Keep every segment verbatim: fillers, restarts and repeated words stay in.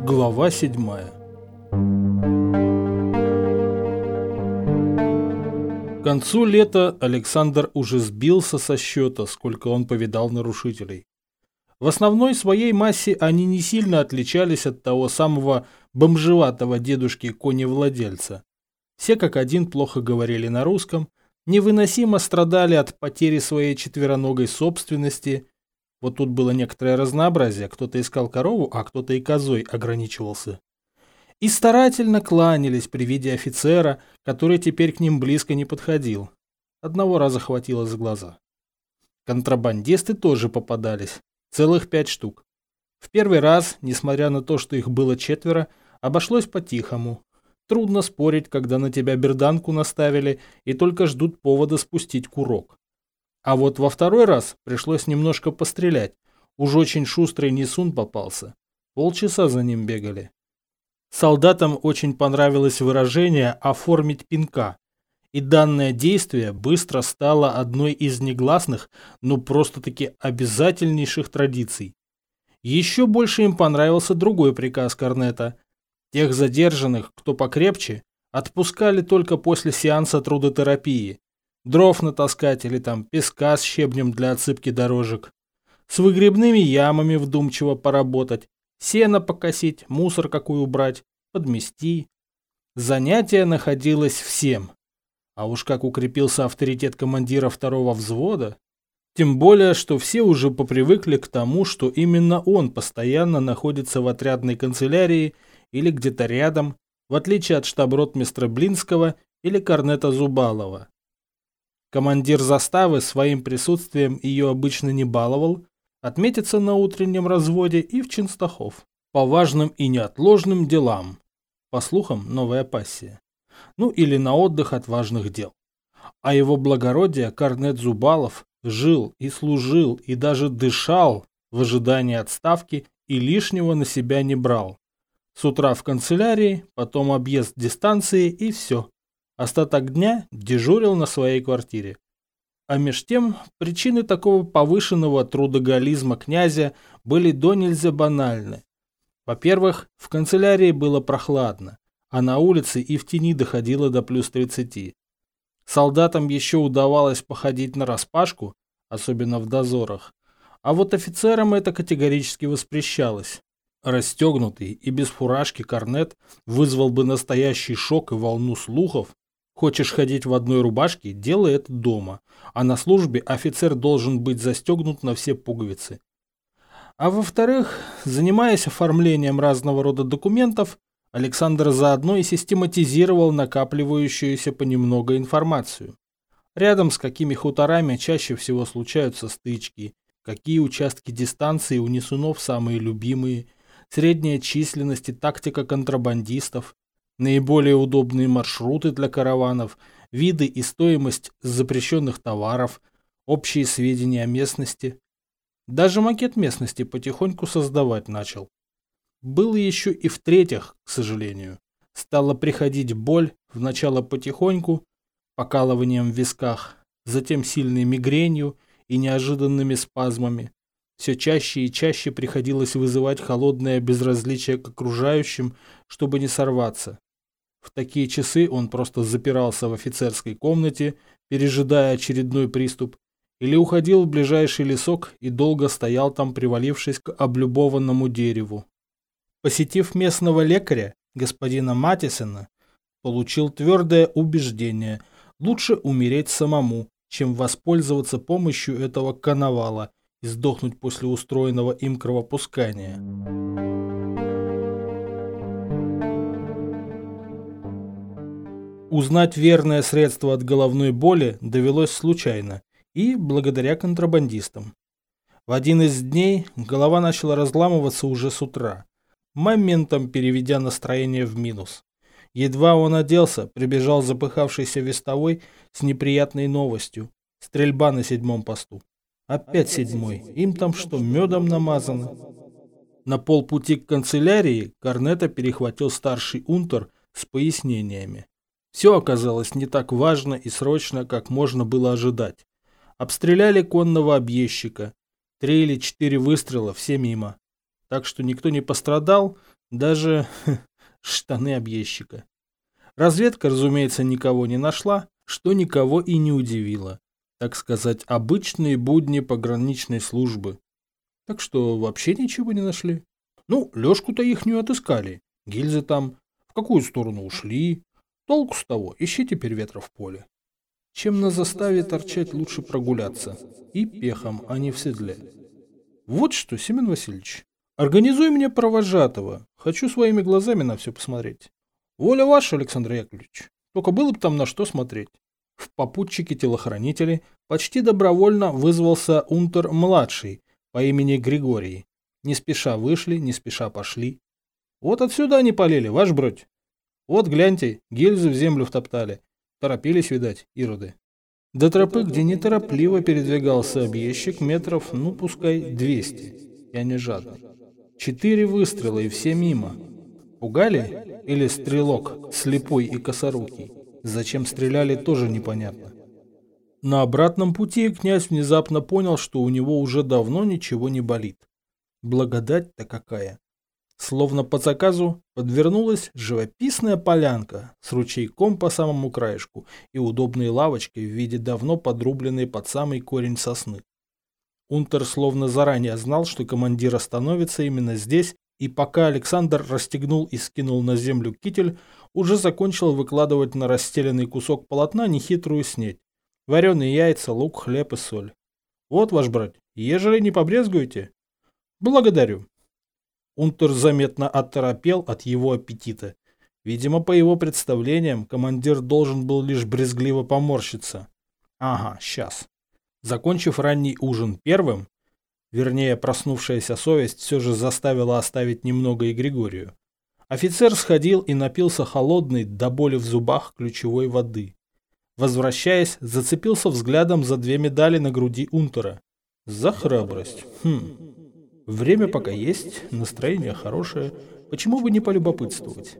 Глава седьмая. К концу лета Александр уже сбился со счета, сколько он повидал нарушителей. В основной своей массе они не сильно отличались от того самого бомжеватого дедушки-коневладельца. Все как один плохо говорили на русском, невыносимо страдали от потери своей четвероногой собственности. Вот тут было некоторое разнообразие, кто-то искал корову, а кто-то и козой ограничивался. И старательно кланялись при виде офицера, который теперь к ним близко не подходил. Одного раза хватило за глаза. Контрабандисты тоже попадались, целых пять штук. В первый раз, несмотря на то, что их было четверо, обошлось по-тихому. Трудно спорить, когда на тебя берданку наставили и только ждут повода спустить курок. А вот во второй раз пришлось немножко пострелять. Уж очень шустрый несун попался. Полчаса за ним бегали. Солдатам очень понравилось выражение «оформить пинка». И данное действие быстро стало одной из негласных, но просто-таки обязательнейших традиций. Еще больше им понравился другой приказ корнета. Тех задержанных, кто покрепче, отпускали только после сеанса трудотерапии. Дров натаскать или там песка с щебнем для отсыпки дорожек. С выгребными ямами вдумчиво поработать. Сено покосить, мусор какой убрать, подмести. Занятие находилось всем. А уж как укрепился авторитет командира второго взвода. Тем более, что все уже попривыкли к тому, что именно он постоянно находится в отрядной канцелярии или где-то рядом, в отличие от штаб-ротмистра Блинского или корнета Зубалова. Командир заставы своим присутствием ее обычно не баловал, отметится на утреннем разводе и в Ченстахов. По важным и неотложным делам. По слухам, новая пассия. Ну или на отдых от важных дел. А его благородие корнет Зубалов жил и служил и даже дышал в ожидании отставки и лишнего на себя не брал. С утра в канцелярии, потом объезд дистанции и все. Остаток дня дежурил на своей квартире. А меж тем, причины такого повышенного трудоголизма князя были донельзя банальны. Во-первых, в канцелярии было прохладно, а на улице и в тени доходило до плюс тридцати. Солдатам еще удавалось походить нараспашку, особенно в дозорах, а вот офицерам это категорически воспрещалось. Расстегнутый и без фуражки корнет вызвал бы настоящий шок и волну слухов. Хочешь ходить в одной рубашке – делай это дома, а на службе офицер должен быть застегнут на все пуговицы. А во-вторых, занимаясь оформлением разного рода документов, Александр заодно и систематизировал накапливающуюся понемногу информацию. Рядом с какими хуторами чаще всего случаются стычки, какие участки дистанции у несунов самые любимые, средняя численность и тактика контрабандистов, наиболее удобные маршруты для караванов, виды и стоимость запрещенных товаров, общие сведения о местности. Даже макет местности потихоньку создавать начал. Было еще и в-третьих, к сожалению. Стала приходить боль, вначале потихоньку, покалыванием в висках, затем сильной мигренью и неожиданными спазмами. Все чаще и чаще приходилось вызывать холодное безразличие к окружающим, чтобы не сорваться. В такие часы он просто запирался в офицерской комнате, пережидая очередной приступ, или уходил в ближайший лесок и долго стоял там, привалившись к облюбованному дереву. Посетив местного лекаря, господина Матисона, получил твердое убеждение: лучше умереть самому, чем воспользоваться помощью этого коновала и сдохнуть после устроенного им кровопускания. Узнать верное средство от головной боли довелось случайно и благодаря контрабандистам. В один из дней голова начала разламываться уже с утра, моментом переведя настроение в минус. Едва он оделся, прибежал запыхавшийся вестовой с неприятной новостью: стрельба на седьмом посту. Опять седьмой, им там что, медом намазано? На полпути к канцелярии корнета перехватил старший унтер с пояснениями. Все оказалось не так важно и срочно, как можно было ожидать. Обстреляли конного объездчика. Три или четыре выстрела, все мимо. так что никто не пострадал, даже штаны объездчика. Разведка, разумеется, никого не нашла, что никого и не удивило. Так сказать, обычные будни пограничной службы. Так что вообще ничего не нашли. Ну, Лёшку-то ихнюю отыскали. Гильзы там в какую сторону ушли. Толку с того, ищи теперь ветра в поле. Чем на заставе торчать, лучше прогуляться. И пехом, а не в седле. Вот что, Семен Васильевич, организуй мне провожатого. Хочу своими глазами на все посмотреть. Воля ваша, Александр Яковлевич. Только было бы там на что смотреть. В попутчике-телохранители почти добровольно вызвался унтер-младший по имени Григорий. Не спеша вышли, не спеша пошли. Вот отсюда они полили, ваш бродь. Вот гляньте, гильзы в землю втоптали. Торопились, видать, ироды. До тропы, где неторопливо передвигался объездчик, метров, ну пускай, двести. Я не жадный. Четыре выстрела и все мимо. Пугали? Или стрелок, слепой и косорукий? Зачем стреляли, тоже непонятно. На обратном пути князь внезапно понял, что у него уже давно ничего не болит. Благодать-то какая! Словно по заказу подвернулась живописная полянка с ручейком по самому краешку и удобной лавочкой в виде давно подрубленной под самый корень сосны. Унтер словно заранее знал, что командир остановится именно здесь, и пока Александр расстегнул и скинул на землю китель, уже закончил выкладывать на расстеленный кусок полотна нехитрую снеть. Вареные яйца, лук, хлеб и соль. Вот, ваш брат, ежели не побрезгуете? Благодарю. Унтер заметно оторопел от его аппетита. Видимо, по его представлениям, командир должен был лишь брезгливо поморщиться. Ага, сейчас. Закончив ранний ужин первым, вернее, проснувшаяся совесть все же заставила оставить немного и Григорию, офицер сходил и напился холодной до боли в зубах ключевой воды. Возвращаясь, зацепился взглядом за две медали на груди унтера. За храбрость. Хм. Время пока есть, настроение хорошее, почему бы не полюбопытствовать?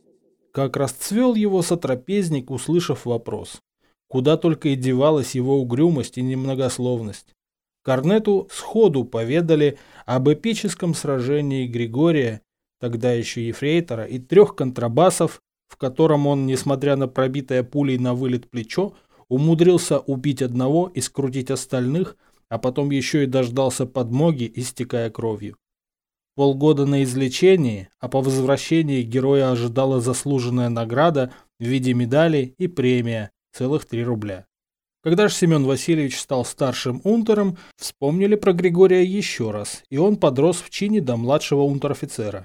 Как расцвел его сотрапезник, услышав вопрос. Куда только и девалась его угрюмость и немногословность. Корнету сходу поведали об эпическом сражении Григория, тогда еще ефрейтора, и трех контрабасов, в котором он, несмотря на пробитое пулей на вылет плечо, умудрился убить одного и скрутить остальных, а потом еще и дождался подмоги, истекая кровью. Полгода на излечении, а по возвращении героя ожидала заслуженная награда в виде медали и премия, целых три рубля. Когда же Семен Васильевич стал старшим унтером, вспомнили про Григория еще раз, и он подрос в чине до младшего унтер-офицера.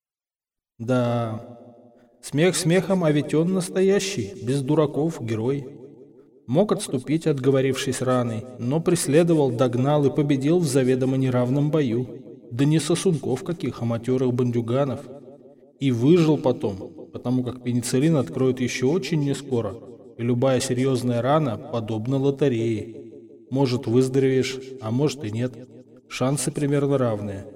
Да, смех смехом, а ведь он настоящий, без дураков, герой. Мог отступить, отговорившись раной, но преследовал, догнал и победил в заведомо неравном бою. Да не сосунков каких, а матерых бандюганов. И выжил потом, потому как пенициллин откроют еще очень нескоро, и любая серьезная рана подобна лотерее. Может, выздоровеешь, а может и нет. Шансы примерно равные.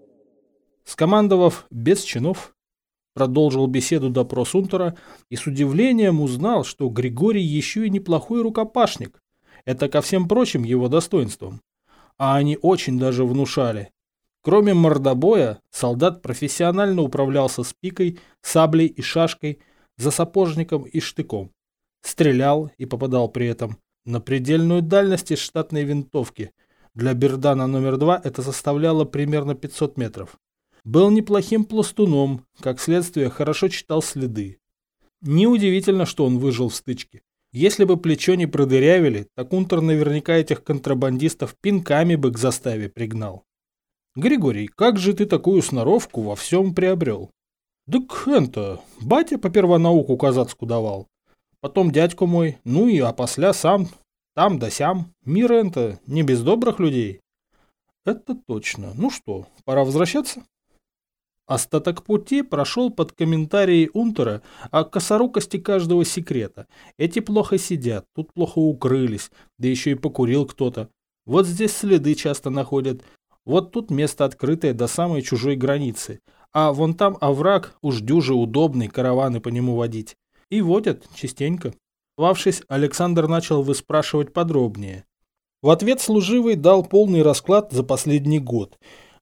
Скомандовав без чинов, продолжил беседу допрос унтера и с удивлением узнал, что Григорий еще и неплохой рукопашник. Это ко всем прочим его достоинствам. А они очень даже внушали. Кроме мордобоя, солдат профессионально управлялся с пикой, саблей и шашкой, за сапожником и штыком. Стрелял и попадал при этом на предельную дальность из штатной винтовки. Для Бердана номер два это составляло примерно пятьсот метров. Был неплохим пластуном, как следствие хорошо читал следы. Неудивительно, что он выжил в стычке. Если бы плечо не продырявили, так унтер наверняка этих контрабандистов пинками бы к заставе пригнал. Григорий, как же ты такую сноровку во всем приобрел? Так это, батя по первонауку казацку давал. Потом дядьку мой, ну и опосля сам, там да сям. Мир это не без добрых людей. Это точно. Ну что, пора возвращаться? Остаток пути прошел под комментарии унтера о косорукости каждого секрета. Эти плохо сидят, тут плохо укрылись, да еще и покурил кто-то. Вот здесь следы часто находят, вот тут место открытое до самой чужой границы, а вон там овраг уж дюже удобный, караваны по нему водить. И водят частенько. Вавшись, Александр начал выспрашивать подробнее. В ответ служивый дал полный расклад за последний год.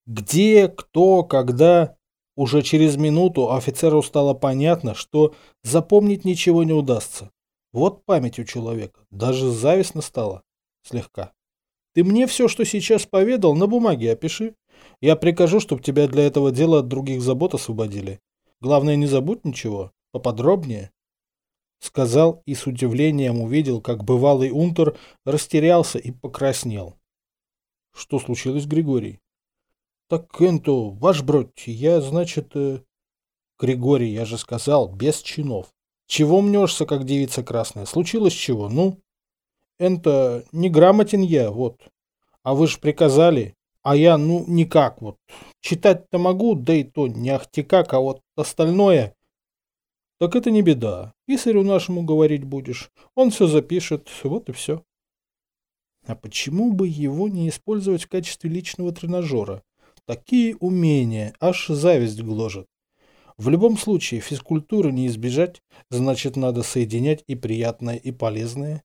Где, кто, когда. Уже через минуту офицеру стало понятно, что запомнить ничего не удастся. Вот память у человека. Даже завистно стало. Слегка. Ты мне все, что сейчас поведал, на бумаге опиши. Я прикажу, чтобы тебя для этого дела от других забот освободили. Главное, не забудь ничего. Поподробнее. Сказал и с удивлением увидел, как бывалый унтер растерялся и покраснел. Что случилось, Григорий? Так, энто, ваш бродь, я, значит... Э... Григорий, я же сказал, без чинов. Чего мнешься, как девица красная? Случилось чего, ну? Энто, неграмотен я, вот. А вы ж приказали, а я, ну, никак, вот. Читать-то могу, да и то не ахти как, а вот остальное... Так это не беда. Писарю нашему говорить будешь. Он все запишет, вот и все. А почему бы его не использовать в качестве личного тренажера? Такие умения, аж зависть гложет. В любом случае, физкультуры не избежать, значит, надо соединять и приятное, и полезное.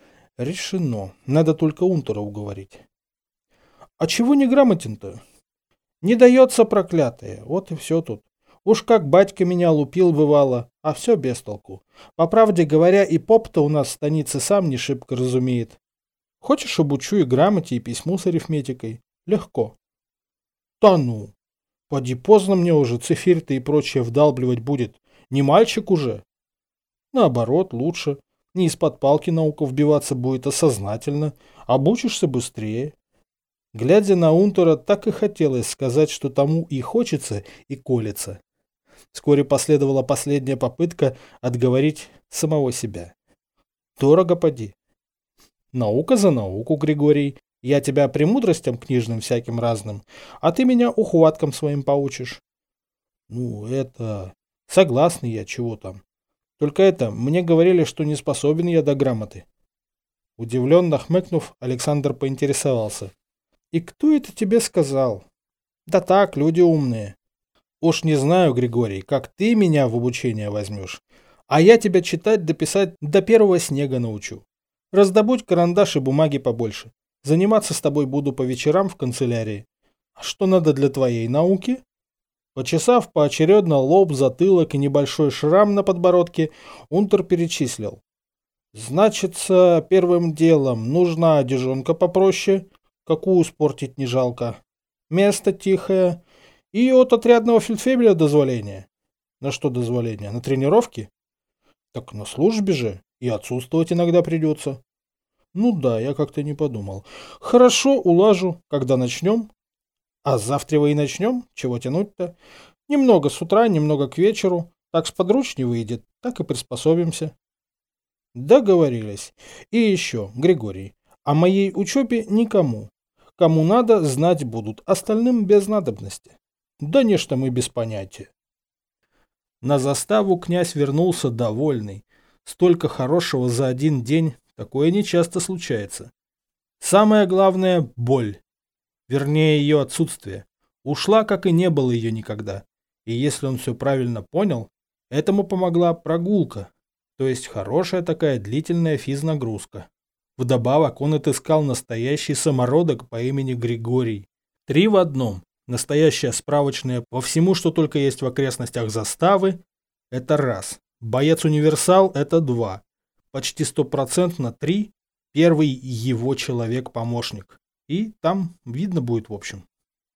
Решено. Надо только унтера уговорить. А чего не грамотен-то? Не дается проклятое. Вот и все тут. Уж как батька меня лупил бывало, а все без толку. По правде говоря, и поп-то у нас в станице сам не шибко разумеет. Хочешь, обучу и грамоте, и письму с арифметикой? Легко. Да ну! Поди поздно мне уже цифирь-то и прочее вдалбливать будет. Не мальчик уже. Наоборот, лучше. Не из-под палки наука вбиваться будет, а сознательно. Обучишься быстрее. Глядя на унтера, так и хотелось сказать, что тому и хочется, и колется. Вскоре последовала последняя попытка отговорить самого себя. Дорого поди. Наука за науку, Григорий. Я тебя премудростям книжным всяким разным, а ты меня ухваткам своим поучишь. Ну, это... Согласный я, чего там. Только это, мне говорили, что не способен я до грамоты. Удивленно хмыкнув, Александр поинтересовался. И кто это тебе сказал? Да так, люди умные. Уж не знаю, Григорий, как ты меня в обучение возьмешь, а я тебя читать да писать до первого снега научу. Раздобудь карандаш и бумаги побольше. Заниматься с тобой буду по вечерам в канцелярии. А что надо для твоей науки? Почесав поочередно лоб, затылок и небольшой шрам на подбородке, унтер перечислил. Значится, первым делом нужна одежонка попроще, какую спортить не жалко. Место тихое и от отрядного фельдфебеля дозволение. На что дозволение? На тренировки? Так на службе же, и отсутствовать иногда придется. Ну да, я как-то не подумал. Хорошо, улажу. Когда начнем? А завтра и начнем? Чего тянуть-то? Немного с утра, немного к вечеру. Так сподручнее выйдет, так и приспособимся. Договорились. И еще, Григорий, о моей учебе никому. Кому надо, знать будут, остальным без надобности. Да нечто мы без понятия. На заставу князь вернулся довольный. Столько хорошего за один день. Такое нечасто случается. Самое главное – боль. Вернее, ее отсутствие. Ушла, как и не было ее никогда. И если он все правильно понял, этому помогла прогулка. То есть хорошая такая длительная физнагрузка. Вдобавок он отыскал настоящий самородок по имени Григорий. Три в одном. Настоящая справочная по всему, что только есть в окрестностях заставы – это раз. Боец-универсал – это два. Почти стопроцентно три. Первый его человек-помощник. И там видно будет в общем.